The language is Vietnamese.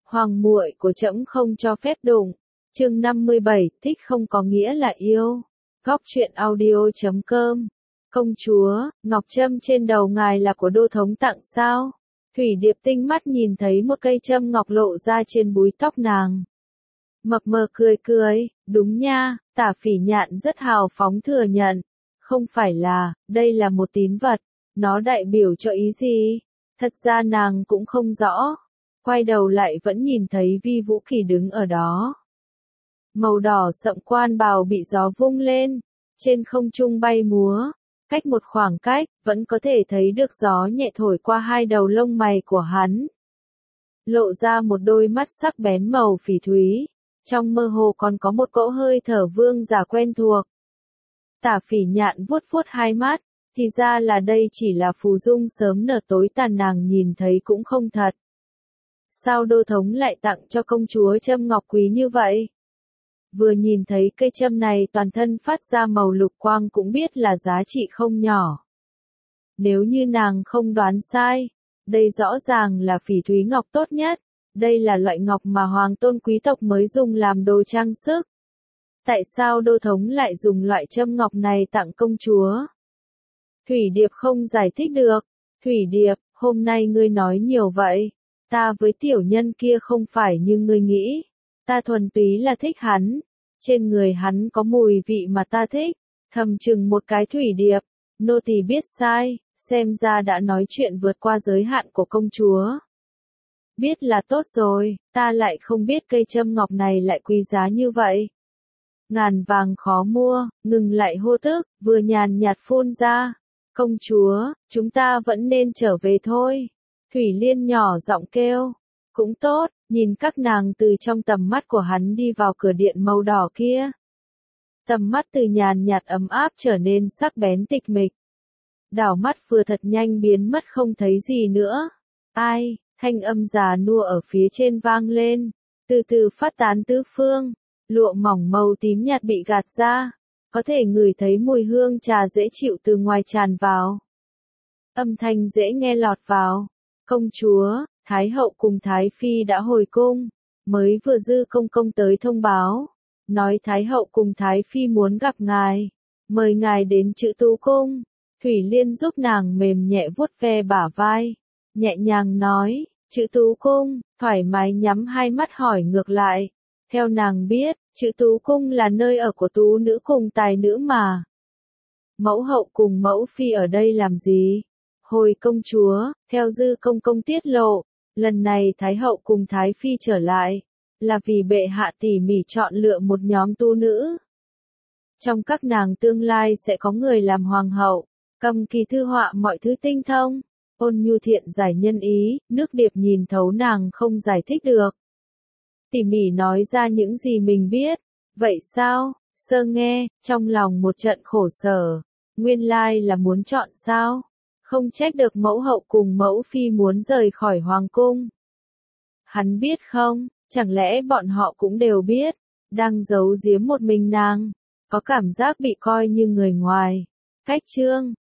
Hoàng muội của trẫm không cho phép đụng. Chương 57, thích không có nghĩa là yêu. Góc truyện audio.com. Công chúa, ngọc trâm trên đầu ngài là của đô thống tặng sao? Thủy Điệp tinh mắt nhìn thấy một cây trâm ngọc lộ ra trên búi tóc nàng. Mập mờ cười cười, đúng nha, Tả Phỉ Nhạn rất hào phóng thừa nhận. Không phải là, đây là một tín vật, nó đại biểu cho ý gì? Thật ra nàng cũng không rõ. Quay đầu lại vẫn nhìn thấy Vi Vũ Kỳ đứng ở đó. Màu đỏ sậm quan bào bị gió vung lên, trên không trung bay múa, cách một khoảng cách, vẫn có thể thấy được gió nhẹ thổi qua hai đầu lông mày của hắn. Lộ ra một đôi mắt sắc bén màu phỉ thúy, trong mơ hồ còn có một cỗ hơi thở vương giả quen thuộc. Tả Phỉ Nhạn vuốt vuốt hai mắt, thì ra là đây chỉ là phù dung sớm nở tối tàn, nàng nhìn thấy cũng không thật. Sao đô thống lại tặng cho công chúa trâm ngọc quý như vậy? Vừa nhìn thấy cây trâm này toàn thân phát ra màu lục quang cũng biết là giá trị không nhỏ. Nếu như nàng không đoán sai, đây rõ ràng là phỉ thúy ngọc tốt nhất, đây là loại ngọc mà hoàng tôn quý tộc mới dùng làm đồ trang sức. Tại sao đô thống lại dùng loại trâm ngọc này tặng công chúa? Thủy Điệp không giải thích được. Thủy Điệp, hôm nay ngươi nói nhiều vậy. Ta với tiểu nhân kia không phải như ngươi nghĩ. Ta thuần túy là thích hắn. Trên người hắn có mùi vị mà ta thích. Thầm chừng một cái Thủy Điệp. Nô tỳ biết sai, xem ra đã nói chuyện vượt qua giới hạn của công chúa. Biết là tốt rồi, ta lại không biết cây trâm ngọc này lại quý giá như vậy. Ngàn vàng khó mua, ngừng lại hô tức, vừa nhàn nhạt phun ra. Công chúa, chúng ta vẫn nên trở về thôi. Thủy Liên nhỏ giọng kêu. Cũng tốt, nhìn các nàng từ trong tầm mắt của hắn đi vào cửa điện màu đỏ kia. Tầm mắt từ nhàn nhạt ấm áp trở nên sắc bén tịch mịch. Đảo mắt vừa thật nhanh biến mất không thấy gì nữa. Ai, thanh âm già nua ở phía trên vang lên, từ từ phát tán tứ phương. Lụa mỏng màu tím nhạt bị gạt ra, có thể ngửi thấy mùi hương trà dễ chịu từ ngoài tràn vào. Âm thanh dễ nghe lọt vào. Công chúa, Thái hậu cùng Thái phi đã hồi cung, mới vừa Dư công công tới thông báo, nói Thái hậu cùng Thái phi muốn gặp ngài, mời ngài đến Trữ Tú cung. Thủy Liên giúp nàng mềm nhẹ vuốt ve bả vai, nhẹ nhàng nói, Trữ Tú cung, thoải mái nhắm hai mắt hỏi ngược lại. Theo nàng biết, Trữ Tú cung là nơi ở của tú nữ cùng tài nữ mà. Mẫu hậu cùng mẫu phi ở đây làm gì? Hồi công chúa, theo Dư công công tiết lộ, lần này Thái hậu cùng Thái phi trở lại, là vì bệ hạ tỉ mỉ chọn lựa một nhóm tú nữ. Trong các nàng tương lai sẽ có người làm hoàng hậu, cầm kỳ thư họa mọi thứ tinh thông, ôn nhu thiện giải nhân ý, Nước Điệp nhìn thấu nàng không giải thích được. Tỉ mỉ nói ra những gì mình biết. Vậy sao? Sơ nghe, trong lòng một trận khổ sở. Nguyên lai là muốn chọn sao? Không trách được mẫu hậu cùng mẫu phi muốn rời khỏi hoàng cung. Hắn biết không, chẳng lẽ bọn họ cũng đều biết, đang giấu giếm một mình nàng, có cảm giác bị coi như người ngoài. Cách chương